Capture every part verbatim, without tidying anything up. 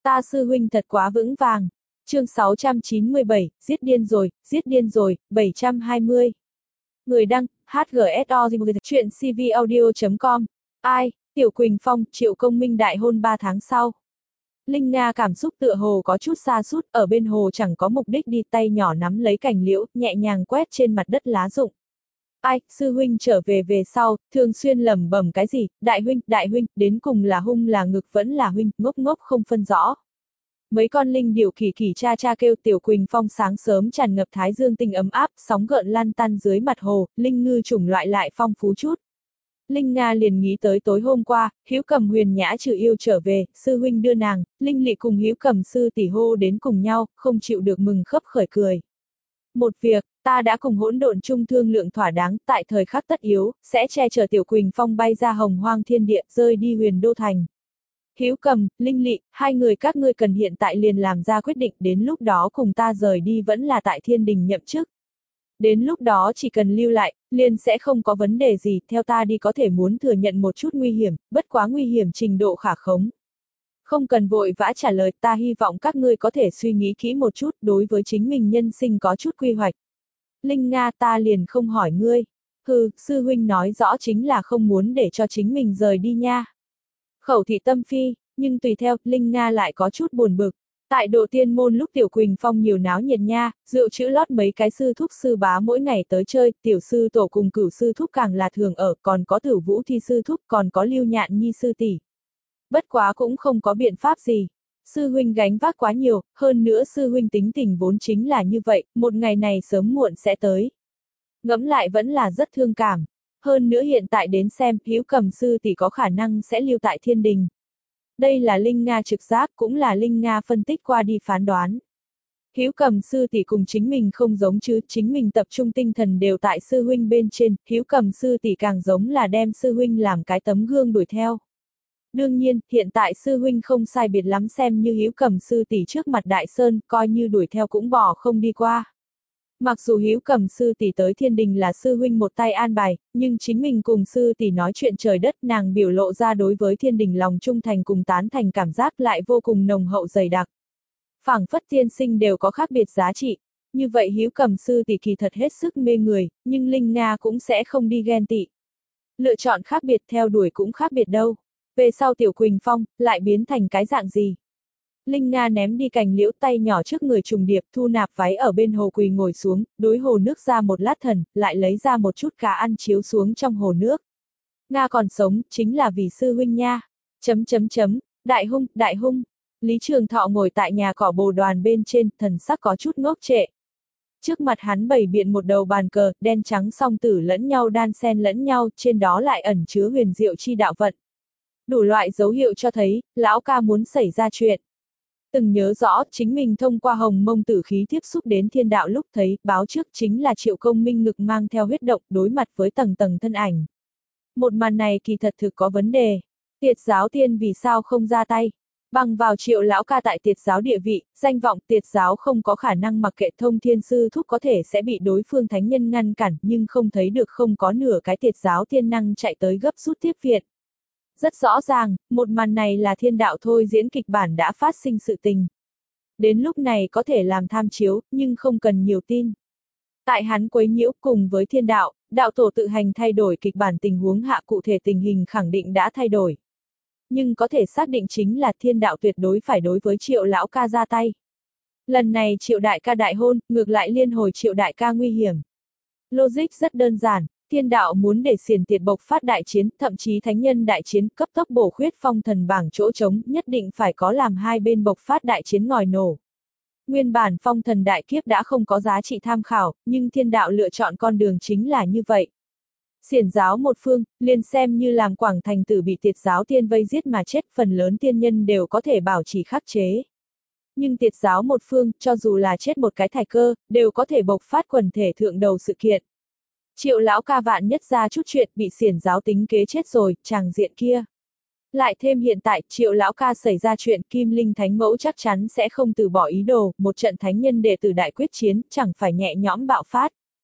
Ta sư huynh thật quá vững vàng. Chương sáu trăm chín mươi bảy, giết điên rồi, giết điên rồi, bảy trăm hai mươi. Người đăng, hát giê ét o, chuyện cvaudio chấm com. Ai, Tiểu Quỳnh Phong, Triệu Công Minh đại hôn ba tháng sau. Linh Nga cảm xúc tựa hồ có chút xa sút, ở bên hồ chẳng có mục đích đi, tay nhỏ nắm lấy cành liễu, nhẹ nhàng quét trên mặt đất lá rụng. Ai, sư huynh trở về về sau, thường xuyên lẩm bẩm cái gì, đại huynh, đại huynh, đến cùng là hung là ngực vẫn là huynh, ngốc ngốc không phân rõ. Mấy con linh điểu kỳ kỳ cha cha kêu. Tiểu Quỳnh Phong sáng sớm tràn ngập thái dương tinh ấm áp, sóng gợn lan tan dưới mặt hồ, linh ngư chủng loại lại phong phú chút. Linh Nga liền nghĩ tới tối hôm qua, Hữu Cầm Huyền Nhã trừ yêu trở về, sư huynh đưa nàng, Linh Lị cùng Hữu Cầm sư tỷ hô đến cùng nhau, không chịu được mừng khấp khởi cười. Một việc, ta đã cùng hỗn độn chung thương lượng thỏa đáng, tại thời khắc tất yếu, sẽ che chở Tiểu Quỳnh Phong bay ra hồng hoang thiên địa, rơi đi Huyền Đô Thành. Hữu Cầm, Linh Lị, hai người các ngươi cần hiện tại liền làm ra quyết định, đến lúc đó cùng ta rời đi vẫn là tại thiên đình nhậm chức. Đến lúc đó chỉ cần lưu lại, liền sẽ không có vấn đề gì, theo ta đi có thể muốn thừa nhận một chút nguy hiểm, bất quá nguy hiểm trình độ khả khống. Không cần vội vã trả lời, ta hy vọng các ngươi có thể suy nghĩ kỹ một chút, đối với chính mình nhân sinh có chút quy hoạch. Linh Nga, ta liền không hỏi ngươi. Hừ, sư huynh nói rõ chính là không muốn để cho chính mình rời đi nha. Khẩu thị tâm phi, nhưng tùy theo, Linh Nga lại có chút buồn bực. Tại Độ Tiên Môn lúc Tiểu Quỳnh Phong nhiều náo nhiệt nha, rượu chữ lót mấy cái sư thúc sư bá mỗi ngày tới chơi, tiểu sư tổ cùng cửu sư thúc càng là thường ở, còn có Tử Vũ Thi sư thúc, còn có Lưu Nhạn Nhi sư tỷ. Bất quá cũng không có biện pháp gì. Sư huynh gánh vác quá nhiều, hơn nữa sư huynh tính tình vốn chính là như vậy, một ngày này sớm muộn sẽ tới. Ngẫm lại vẫn là rất thương cảm. Hơn nữa hiện tại đến xem, Hữu Cầm sư tỷ có khả năng sẽ lưu tại thiên đình. Đây là Linh Nga trực giác, cũng là Linh Nga phân tích qua đi phán đoán. Hữu Cầm sư tỷ cùng chính mình không giống chứ, chính mình tập trung tinh thần đều tại sư huynh bên trên, Hữu Cầm sư tỷ càng giống là đem sư huynh làm cái tấm gương đuổi theo. Đương nhiên, hiện tại sư huynh không sai biệt lắm, xem như Hữu Cầm sư tỷ trước mặt Đại Sơn, coi như đuổi theo cũng bỏ không đi qua. Mặc dù Hữu Cầm sư tỷ tới thiên đình là sư huynh một tay an bài, nhưng chính mình cùng sư tỷ nói chuyện trời đất, nàng biểu lộ ra đối với thiên đình lòng trung thành cùng tán thành cảm giác lại vô cùng nồng hậu dày đặc. Phảng phất tiên sinh đều có khác biệt giá trị. Như vậy Hữu Cầm sư tỷ kỳ thật hết sức mê người, nhưng Linh Nga cũng sẽ không đi ghen tị. Lựa chọn khác biệt, theo đuổi cũng khác biệt đâu. Về sau Tiểu Quỳnh Phong, lại biến thành cái dạng gì? Linh Nga ném đi cành liễu, tay nhỏ trước người trùng điệp, thu nạp váy ở bên hồ quỳ ngồi xuống, đối hồ nước ra một lát thần, lại lấy ra một chút cá ăn chiếu xuống trong hồ nước. Nga còn sống, chính là vì sư huynh nha. Chấm chấm chấm, đại hung, đại hung. Lý Trường Thọ ngồi tại nhà cỏ bồ đoàn bên trên, thần sắc có chút ngốc trệ. Trước mặt hắn bày biện một đầu bàn cờ, đen trắng song tử lẫn nhau đan xen lẫn nhau, trên đó lại ẩn chứa huyền diệu chi đạo vận. Đủ loại dấu hiệu cho thấy, lão ca muốn xảy ra chuyện. Từng nhớ rõ, chính mình thông qua hồng mông tử khí tiếp xúc đến thiên đạo lúc thấy, báo trước chính là Triệu Công Minh ngực mang theo huyết động, đối mặt với tầng tầng thân ảnh. Một màn này kỳ thật thực có vấn đề. Tiệt giáo tiên vì sao không ra tay? Bằng vào Triệu lão ca tại tiệt giáo địa vị, danh vọng, tiệt giáo không có khả năng mặc kệ thông thiên sư thúc có thể sẽ bị đối phương thánh nhân ngăn cản, nhưng không thấy được không có nửa cái tiệt giáo tiên năng chạy tới gấp rút tiếp viện. Rất rõ ràng, một màn này là thiên đạo thôi diễn kịch bản đã phát sinh sự tình. Đến lúc này có thể làm tham chiếu, nhưng không cần nhiều tin. Tại hắn quấy nhiễu cùng với thiên đạo, đạo tổ tự hành thay đổi kịch bản tình huống hạ, cụ thể tình hình khẳng định đã thay đổi. Nhưng có thể xác định chính là thiên đạo tuyệt đối phải đối với Triệu lão ca ra tay. Lần này Triệu đại ca đại hôn, ngược lại liên hồi Triệu đại ca nguy hiểm. Logic rất đơn giản. Thiên đạo muốn để xiển tiệt bộc phát đại chiến, thậm chí thánh nhân đại chiến, cấp tốc bổ khuyết phong thần bảng chỗ trống, nhất định phải có làm hai bên bộc phát đại chiến ngòi nổ. Nguyên bản phong thần đại kiếp đã không có giá trị tham khảo, nhưng thiên đạo lựa chọn con đường chính là như vậy. Xiển giáo một phương, liền xem như làm Quảng Thành Tử bị tiệt giáo tiên vây giết mà chết, phần lớn tiên nhân đều có thể bảo trì khắc chế. Nhưng tiệt giáo một phương, cho dù là chết một cái thải cơ, đều có thể bộc phát quần thể thượng đầu sự kiện. Triệu lão ca vạn nhất ra chút chuyện, bị xiển giáo tính kế chết rồi, chàng diện kia. Lại thêm hiện tại, Triệu lão ca xảy ra chuyện, Kim Linh Thánh Mẫu chắc chắn sẽ không từ bỏ ý đồ, một trận thánh nhân đệ tử đại quyết chiến, chẳng phải nhẹ nhõm bạo phát.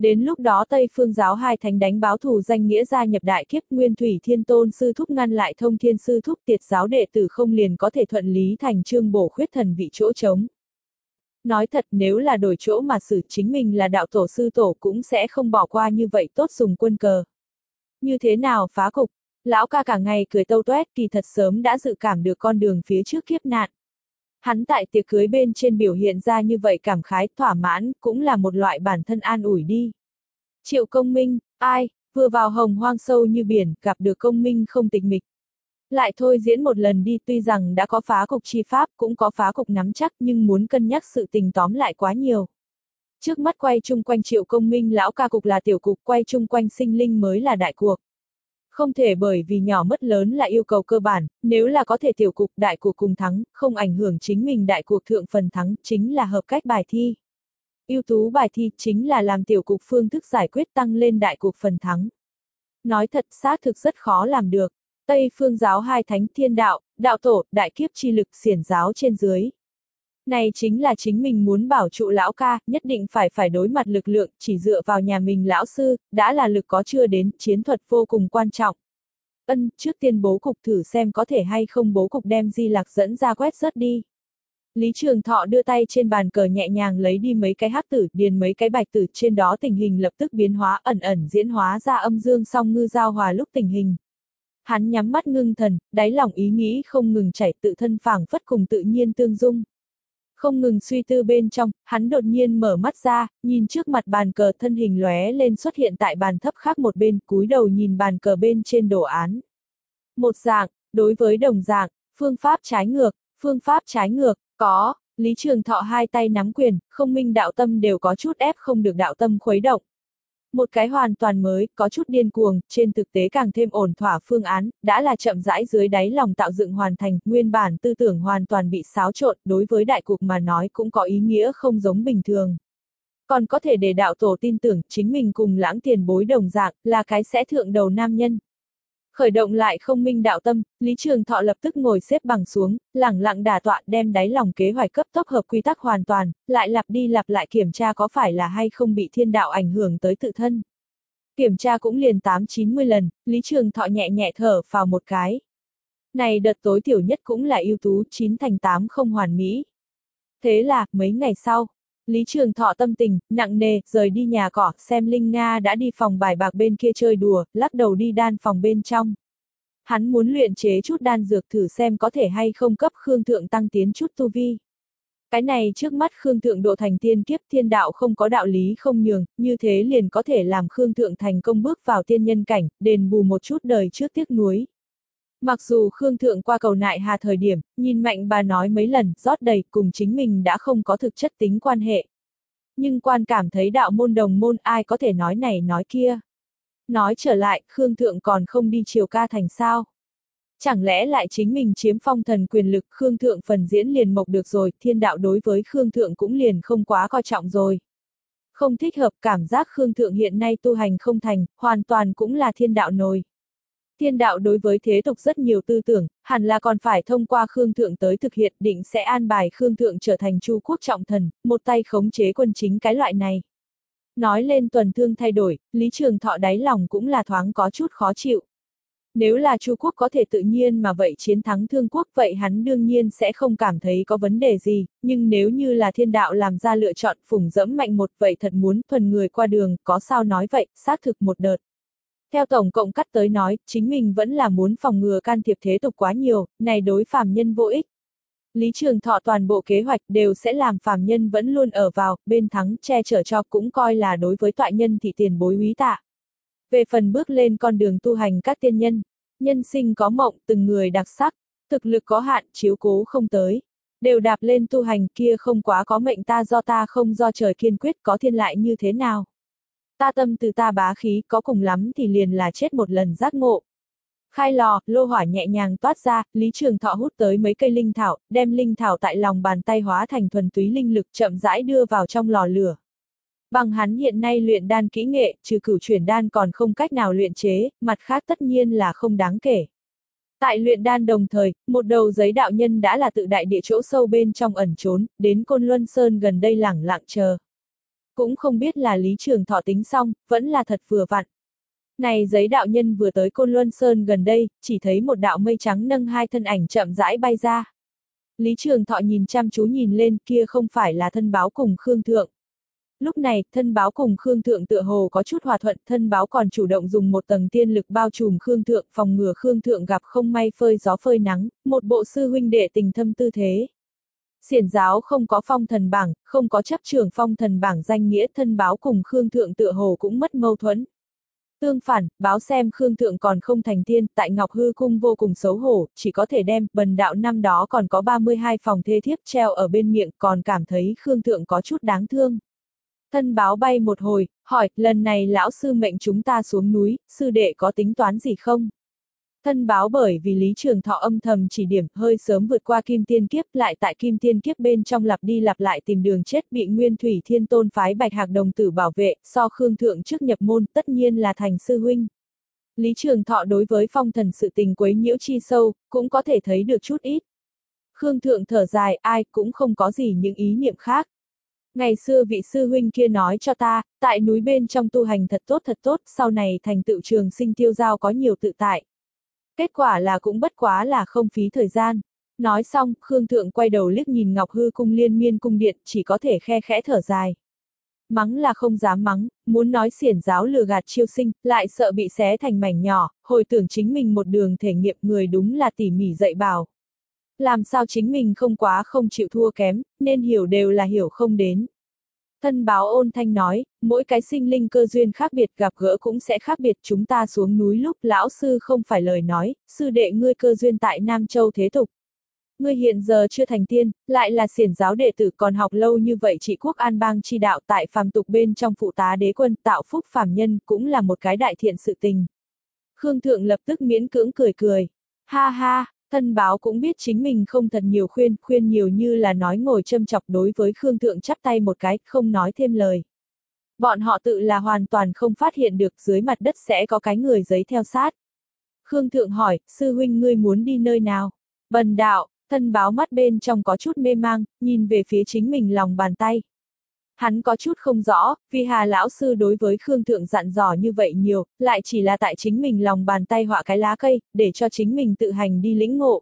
Đến lúc đó Tây Phương giáo hai thánh đánh báo thù danh nghĩa gia nhập đại kiếp, Nguyên Thủy Thiên Tôn sư thúc ngăn lại Thông Thiên sư thúc, tiệt giáo đệ tử không liền có thể thuận lý thành chương bổ khuyết thần vị chỗ trống. Nói thật, nếu là đổi chỗ mà xử, chính mình là đạo tổ sư tổ cũng sẽ không bỏ qua như vậy tốt dùng quân cờ. Như thế nào phá cục? Lão ca cả ngày cười tâu toét, kỳ thật sớm đã dự cảm được con đường phía trước kiếp nạn. Hắn tại tiệc cưới bên trên biểu hiện ra như vậy cảm khái, thỏa mãn, cũng là một loại bản thân an ủi đi. Triệu Công Minh, ai, vừa vào hồng hoang sâu như biển, gặp được Công Minh không tịch mịch. Lại thôi diễn một lần đi, tuy rằng đã có phá cục chi pháp, cũng có phá cục nắm chắc, nhưng muốn cân nhắc sự tình tóm lại quá nhiều. Trước mắt quay chung quanh Triệu Công Minh lão ca cục là tiểu cục, quay chung quanh sinh linh mới là đại cuộc. Không thể bởi vì nhỏ mất lớn là yêu cầu cơ bản, nếu là có thể tiểu cục đại cuộc cùng thắng, không ảnh hưởng chính mình đại cuộc thượng phần thắng, chính là hợp cách bài thi. Ưu tú bài thi chính là làm tiểu cục phương thức giải quyết tăng lên đại cuộc phần thắng. Nói thật xác thực rất khó làm được. Tây Phương giáo hai thánh thiên đạo, đạo tổ, đại kiếp chi lực xiển giáo trên dưới. Này chính là chính mình muốn bảo trụ lão ca, nhất định phải phải đối mặt lực lượng, chỉ dựa vào nhà mình lão sư, đã là lực có chưa đến, chiến thuật vô cùng quan trọng. Ân, trước tiên bố cục thử xem có thể hay không bố cục đem Di Lặc dẫn ra quét rớt đi. Lý Trường Thọ đưa tay trên bàn cờ nhẹ nhàng lấy đi mấy cái hắc tử, điền mấy cái bạch tử, trên đó tình hình lập tức biến hóa, ẩn ẩn diễn hóa ra âm dương song ngư giao hòa lúc tình hình. Hắn nhắm mắt ngưng thần, đáy lòng ý nghĩ không ngừng chảy, tự thân phảng phất cùng tự nhiên tương dung. Không ngừng suy tư bên trong, hắn đột nhiên mở mắt ra, nhìn trước mặt bàn cờ, thân hình lóe lên xuất hiện tại bàn thấp khác một bên, cúi đầu nhìn bàn cờ bên trên đồ án. Một dạng, đối với đồng dạng, phương pháp trái ngược, phương pháp trái ngược, có, Lý Trường Thọ hai tay nắm quyền, không minh đạo tâm đều có chút ép không được đạo tâm khuấy động. Một cái hoàn toàn mới, có chút điên cuồng, trên thực tế càng thêm ổn thỏa phương án, đã là chậm rãi dưới đáy lòng tạo dựng hoàn thành, nguyên bản tư tưởng hoàn toàn bị xáo trộn, đối với đại cục mà nói cũng có ý nghĩa không giống bình thường. Còn có thể để đạo tổ tin tưởng, chính mình cùng Lãng tiền bối đồng dạng, là cái sẽ thượng đầu nam nhân. Khởi động lại không minh đạo tâm, Lý Trường Thọ lập tức ngồi xếp bằng xuống, lẳng lặng đả tọa đem đáy lòng kế hoạch cấp tốc hợp quy tắc hoàn toàn, lại lặp đi lặp lại kiểm tra có phải là hay không bị thiên đạo ảnh hưởng tới tự thân. Kiểm tra cũng liền tám chín mươi lần, Lý Trường Thọ nhẹ nhẹ thở vào một cái. Này đợt tối thiểu nhất cũng là ưu tú, chín thành tám không hoàn mỹ. Thế là, mấy ngày sau, Lý Trường Thọ tâm tình, nặng nề, rời đi nhà cỏ, xem Linh Nga đã đi phòng bài bạc bên kia chơi đùa, lắc đầu đi đan phòng bên trong. Hắn muốn luyện chế chút đan dược thử xem có thể hay không cấp Khương Thượng tăng tiến chút tu vi. Cái này trước mắt Khương Thượng độ thành tiên kiếp thiên đạo không có đạo lý không nhường, như thế liền có thể làm Khương Thượng thành công bước vào tiên nhân cảnh, đền bù một chút đời trước tiếc nuối. Mặc dù Khương Thượng qua cầu nại hà thời điểm, nhìn Mạnh bà nói mấy lần, rót đầy, cùng chính mình đã không có thực chất tính quan hệ. Nhưng quan cảm thấy đạo môn đồng môn ai có thể nói này nói kia. Nói trở lại, Khương Thượng còn không đi Triều Ca thành sao? Chẳng lẽ lại chính mình chiếm phong thần quyền lực, Khương Thượng phần diễn liền mộc được rồi, thiên đạo đối với Khương Thượng cũng liền không quá coi trọng rồi. Không thích hợp, cảm giác Khương Thượng hiện nay tu hành không thành, hoàn toàn cũng là thiên đạo nồi. Thiên đạo đối với thế tục rất nhiều tư tưởng, hẳn là còn phải thông qua Khương Thượng tới thực hiện, định sẽ an bài Khương Thượng trở thành Chu quốc trọng thần, một tay khống chế quân chính cái loại này. Nói lên tuần thương thay đổi, Lý Trường Thọ đáy lòng cũng là thoáng có chút khó chịu. Nếu là Chu quốc có thể tự nhiên mà vậy chiến thắng Thương quốc vậy hắn đương nhiên sẽ không cảm thấy có vấn đề gì, nhưng nếu như là thiên đạo làm ra lựa chọn phủng dẫm mạnh một vậy thật muốn thuần người qua đường, có sao nói vậy, xác thực một đợt. Theo tổng cộng cắt tới nói, chính mình vẫn là muốn phòng ngừa can thiệp thế tục quá nhiều, này đối phàm nhân vô ích. Lý Trường Thọ toàn bộ kế hoạch đều sẽ làm phàm nhân vẫn luôn ở vào, bên thắng che chở cho cũng coi là đối với toại nhân thì tiền bối úy tạ. Về phần bước lên con đường tu hành các tiên nhân, nhân sinh có mộng, từng người đặc sắc, thực lực có hạn, chiếu cố không tới. Đều đạp lên tu hành kia không quá có mệnh ta do ta không do trời kiên quyết có thiên lại như thế nào. Ta tâm từ ta bá khí có cùng lắm thì liền là chết một lần giác ngộ. Khai lò, lô hỏa nhẹ nhàng toát ra, Lý Trường Thọ hút tới mấy cây linh thảo, đem linh thảo tại lòng bàn tay hóa thành thuần túy linh lực chậm rãi đưa vào trong lò lửa. Bằng hắn hiện nay luyện đan kỹ nghệ, trừ cửu chuyển đan còn không cách nào luyện chế, mặt khác tất nhiên là không đáng kể. Tại luyện đan đồng thời, một đầu giấy đạo nhân đã là tự đại địa chỗ sâu bên trong ẩn trốn, đến Côn Luân Sơn gần đây lẳng lặng chờ. Cũng không biết là Lý Trường Thọ tính xong, vẫn là thật vừa vặn. Này giấy đạo nhân vừa tới Côn Luân Sơn gần đây, chỉ thấy một đạo mây trắng nâng hai thân ảnh chậm rãi bay ra. Lý Trường Thọ nhìn chăm chú nhìn lên, kia không phải là thân báo cùng Khương Thượng. Lúc này, thân báo cùng Khương Thượng tựa hồ có chút hòa thuận, thân báo còn chủ động dùng một tầng tiên lực bao trùm Khương Thượng, phòng ngừa Khương Thượng gặp không may phơi gió phơi nắng, một bộ sư huynh đệ tình thâm tư thế. Xiển giáo không có phong thần bảng, không có chấp trưởng phong thần bảng danh nghĩa, thân báo cùng Khương Thượng tựa hồ cũng mất mâu thuẫn. Tương phản, báo xem Khương Thượng còn không thành tiên, tại Ngọc Hư Cung vô cùng xấu hổ, chỉ có thể đem, bần đạo năm đó còn có ba mươi hai phòng thê thiếp treo ở bên miệng, còn cảm thấy Khương Thượng có chút đáng thương. Thân báo bay một hồi, hỏi, lần này lão sư mệnh chúng ta xuống núi, sư đệ có tính toán gì không? Thân báo bởi vì Lý Trường Thọ âm thầm chỉ điểm hơi sớm vượt qua kim tiên kiếp, lại tại kim tiên kiếp bên trong lặp đi lặp lại tìm đường chết, bị Nguyên Thủy Thiên Tôn phái Bạch Hạc đồng tử bảo vệ, so Khương Thượng trước nhập môn tất nhiên là thành sư huynh. Lý Trường Thọ đối với phong thần sự tình quấy nhiễu chi sâu, cũng có thể thấy được chút ít. Khương Thượng thở dài, ai cũng không có gì những ý niệm khác. Ngày xưa vị sư huynh kia nói cho ta, tại núi bên trong tu hành thật tốt thật tốt, sau này thành tựu trường sinh tiêu giao có nhiều tự tại. Kết quả là cũng bất quá là không phí thời gian. Nói xong, Khương Thượng quay đầu liếc nhìn Ngọc Hư Cung liên miên cung điện, chỉ có thể khe khẽ thở dài. Mắng là không dám mắng, muốn nói xiển giáo lừa gạt chiêu sinh, lại sợ bị xé thành mảnh nhỏ, hồi tưởng chính mình một đường thể nghiệm người đúng là tỉ mỉ dạy bảo. Làm sao chính mình không quá không chịu thua kém, nên hiểu đều là hiểu không đến. Thân báo ôn thanh nói, mỗi cái sinh linh cơ duyên khác biệt gặp gỡ cũng sẽ khác biệt, chúng ta xuống núi lúc lão sư không phải lời nói, sư đệ ngươi cơ duyên tại Nam Châu thế tục. Ngươi hiện giờ chưa thành tiên, lại là xiển giáo đệ tử còn học lâu như vậy trị quốc an bang chi đạo tại phàm tục bên trong phụ tá đế quân tạo phúc phàm nhân cũng là một cái đại thiện sự tình. Khương Thượng lập tức miễn cưỡng cười cười. Ha ha, thân báo cũng biết chính mình không thật nhiều khuyên, khuyên nhiều như là nói ngồi châm chọc đối với Khương Thượng chắp tay một cái, không nói thêm lời. Bọn họ tự là hoàn toàn không phát hiện được dưới mặt đất sẽ có cái người giấy theo sát. Khương Thượng hỏi, sư huynh ngươi muốn đi nơi nào? Bần đạo, thân báo mắt bên trong có chút mê mang, nhìn về phía chính mình lòng bàn tay. Hắn có chút không rõ, vì Hà lão sư đối với Khương Thượng dặn dò như vậy nhiều, lại chỉ là tại chính mình lòng bàn tay họa cái lá cây, để cho chính mình tự hành đi lĩnh ngộ.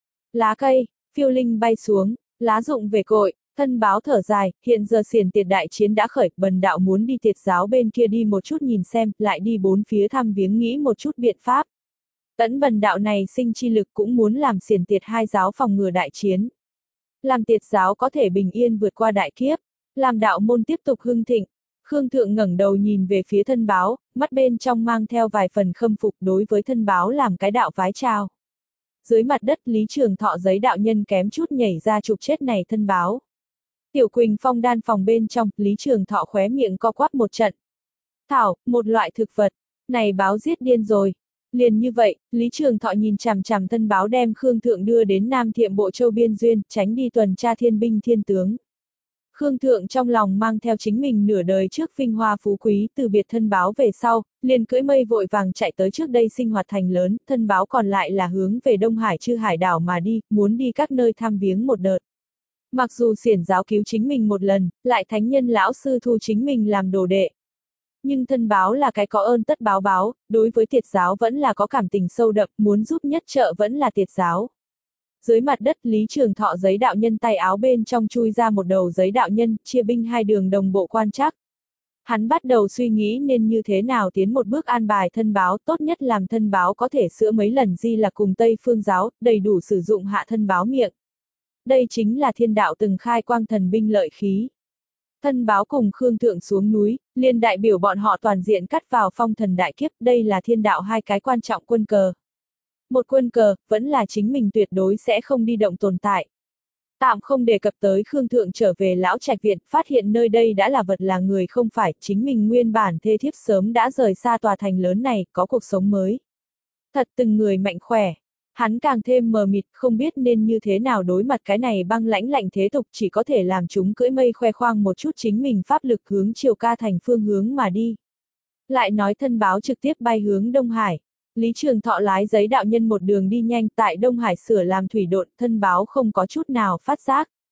Lá cây, phiêu linh bay xuống, lá rụng về cội, thân báo thở dài, hiện giờ xiển tiệt đại chiến đã khởi, bần đạo muốn đi tiệt giáo bên kia đi một chút nhìn xem, lại đi bốn phía thăm viếng nghĩ một chút biện pháp. Tẫn bần đạo này sinh chi lực cũng muốn làm xiển tiệt hai giáo phòng ngừa đại chiến. Làm tiệt giáo có thể bình yên vượt qua đại kiếp. Làm đạo môn tiếp tục hưng thịnh. Khương Thượng ngẩng đầu nhìn về phía thân báo, mắt bên trong mang theo vài phần khâm phục đối với thân báo làm cái đạo vái chào. Dưới mặt đất Lý Trường Thọ giấy đạo nhân kém chút nhảy ra chụp chết này thân báo. Tiểu Quỳnh Phong đan phòng bên trong, Lý Trường Thọ khóe miệng co quắp một trận. Thảo, một loại thực vật, này báo giết điên rồi. Liền như vậy, Lý Trường Thọ nhìn chằm chằm thân báo đem Khương Thượng đưa đến Nam Thiệm Bộ Châu Biên Duyên, tránh đi tuần tra thiên binh thiên tướng. Khương Thượng trong lòng mang theo chính mình nửa đời trước vinh hoa phú quý từ biệt thân báo về sau, liền cưỡi mây vội vàng chạy tới trước đây sinh hoạt thành lớn, thân báo còn lại là hướng về Đông Hải Chư Hải đảo mà đi, muốn đi các nơi thăm viếng một đợt. Mặc dù xiển giáo cứu chính mình một lần, lại thánh nhân lão sư thu chính mình làm đồ đệ. Nhưng thân báo là cái có ơn tất báo báo, đối với tiệt giáo vẫn là có cảm tình sâu đậm, muốn giúp nhất trợ vẫn là tiệt giáo. Dưới mặt đất Lý Trường Thọ giấy đạo nhân tay áo bên trong chui ra một đầu giấy đạo nhân, chia binh hai đường đồng bộ quan trắc. Hắn bắt đầu suy nghĩ nên như thế nào tiến một bước an bài thân báo, tốt nhất làm thân báo có thể sửa mấy lần di là cùng Tây Phương giáo, đầy đủ sử dụng hạ thân báo miệng. Đây chính là thiên đạo từng khai quang thần binh lợi khí. Thân báo cùng Khương Thượng xuống núi, liền đại biểu bọn họ toàn diện cắt vào phong thần đại kiếp, đây là thiên đạo hai cái quan trọng quân cờ. Một quân cờ, vẫn là chính mình tuyệt đối sẽ không đi động tồn tại. Tạm không đề cập tới Khương Thượng trở về lão trạch viện, phát hiện nơi đây đã là vật là người không phải, chính mình nguyên bản thê thiếp sớm đã rời xa tòa thành lớn này, có cuộc sống mới. Thật từng người mạnh khỏe. Hắn càng thêm mờ mịt, không biết nên như thế nào đối mặt cái này băng lãnh lạnh thế tục, chỉ có thể làm chúng cưỡi mây khoe khoang một chút chính mình pháp lực hướng Triều Ca thành phương hướng mà đi. Lại nói thân báo trực tiếp bay hướng Đông Hải. Lý Trường Thọ lái giấy đạo nhân một đường đi nhanh tại Đông Hải sửa làm thủy độn, thân báo không có chút nào phát giác.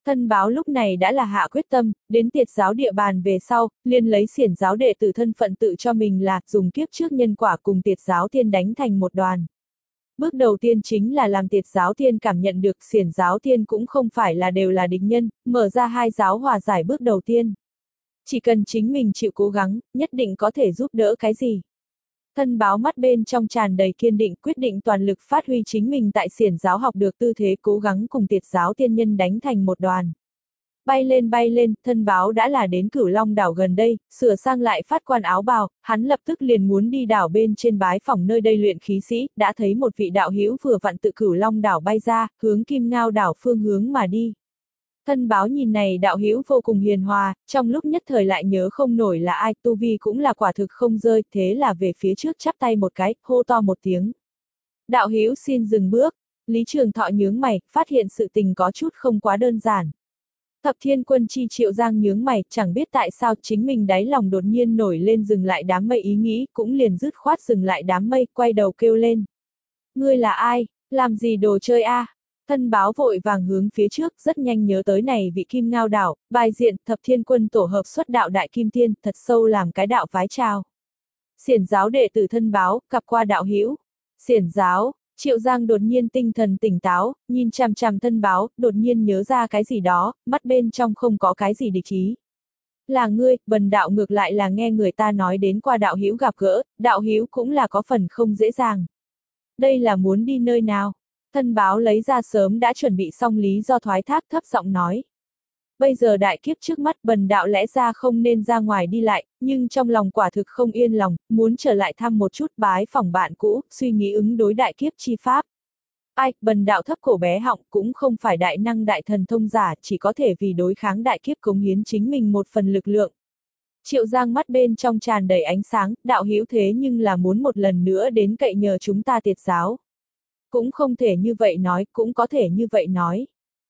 Thân báo lúc này đã là hạ quyết tâm, đến tiệt giáo địa bàn về sau, liền lấy xiển giáo đệ tử thân phận tự cho mình là dùng kiếp trước nhân quả cùng tiệt giáo tiên đánh thành một đoàn. Bước đầu tiên chính là làm tiệt giáo tiên cảm nhận được xiển giáo tiên cũng không phải là đều là địch nhân, mở ra hai giáo hòa giải bước đầu tiên. Chỉ cần chính mình chịu cố gắng, nhất định có thể giúp đỡ cái gì. Thân báo mắt bên trong tràn đầy kiên định, quyết định toàn lực phát huy chính mình tại xiển giáo học được tư thế, cố gắng cùng tiệt giáo tiên nhân đánh thành một đoàn. Bay lên bay lên, thân báo đã là đến Cửu Long đảo gần đây, sửa sang lại phát quan áo bào, hắn lập tức liền muốn đi đảo bên trên bái phỏng nơi đây luyện khí sĩ, đã thấy một vị đạo hữu vừa vặn tự Cửu Long đảo bay ra, hướng Kim Ngao đảo phương hướng mà đi. Thân báo nhìn này đạo hữu vô cùng hiền hòa, trong lúc nhất thời lại nhớ không nổi là ai, tu vi cũng là quả thực không rơi, thế là về phía trước chắp tay một cái, hô to một tiếng. Đạo hữu xin dừng bước. Lý Trường Thọ nhướng mày, phát hiện sự tình có chút không quá đơn giản. Thập Thiên Quân Chi Triệu Giang nhướng mày, chẳng biết tại sao chính mình đáy lòng đột nhiên nổi lên dừng lại đám mây ý nghĩ, cũng liền dứt khoát dừng lại đám mây, quay đầu kêu lên. Ngươi là ai, làm gì đồ chơi a? À? Thân báo vội vàng hướng phía trước, rất nhanh nhớ tới này vị Kim Ngao đảo, bài diện Thập Thiên Quân tổ hợp xuất đạo đại kim tiên, thật sâu làm cái đạo phái chào. Xiển giáo đệ tử thân báo, gặp qua đạo hữu. Xiển giáo. Triệu Giang đột nhiên tinh thần tỉnh táo, nhìn chằm chằm thân báo, đột nhiên nhớ ra cái gì đó, mắt bên trong không có cái gì địch ý. Là ngươi, bần đạo ngược lại là nghe người ta nói đến qua đạo hữu gặp gỡ, đạo hữu cũng là có phần không dễ dàng. Đây là muốn đi nơi nào? Thân báo lấy ra sớm đã chuẩn bị xong lý do thoái thác, thấp giọng nói. Bây giờ đại kiếp trước mắt, bần đạo lẽ ra không nên ra ngoài đi lại, nhưng trong lòng quả thực không yên lòng, muốn trở lại thăm một chút bái phỏng bạn cũ, suy nghĩ ứng đối đại kiếp chi pháp. Ai, bần đạo thấp cổ bé họng, cũng không phải đại năng đại thần thông giả, chỉ có thể vì đối kháng đại kiếp cống hiến chính mình một phần lực lượng. Triệu Giang mắt bên trong tràn đầy ánh sáng, đạo hữu thế nhưng là muốn một lần nữa đến cậy nhờ chúng ta tiệt giáo. Cũng không thể như vậy nói, cũng có thể như vậy nói.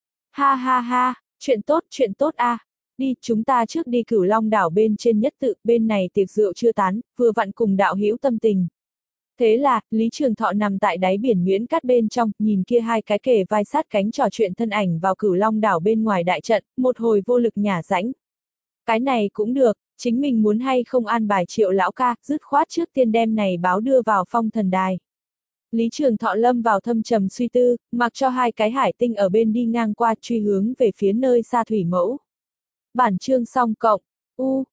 Ha ha ha. Chuyện tốt, chuyện tốt a. À. Đi, chúng ta trước đi Cửu Long đảo bên trên nhất tự, bên này tiệc rượu chưa tán, vừa vặn cùng đạo hữu tâm tình. Thế là, Lý Trường Thọ nằm tại đáy biển nhuyễn cát bên trong, nhìn kia hai cái kề vai sát cánh trò chuyện thân ảnh vào Cửu Long đảo bên ngoài đại trận, một hồi vô lực nhả rãnh. Cái này cũng được, chính mình muốn hay không an bài Triệu lão ca, dứt khoát trước tiên đem này báo đưa vào phong thần đài. Lý Trường Thọ lâm vào thâm trầm suy tư, mặc cho hai cái hải tinh ở bên đi ngang qua truy hướng về phía nơi xa thủy mẫu. Bản chương xong cộng, u,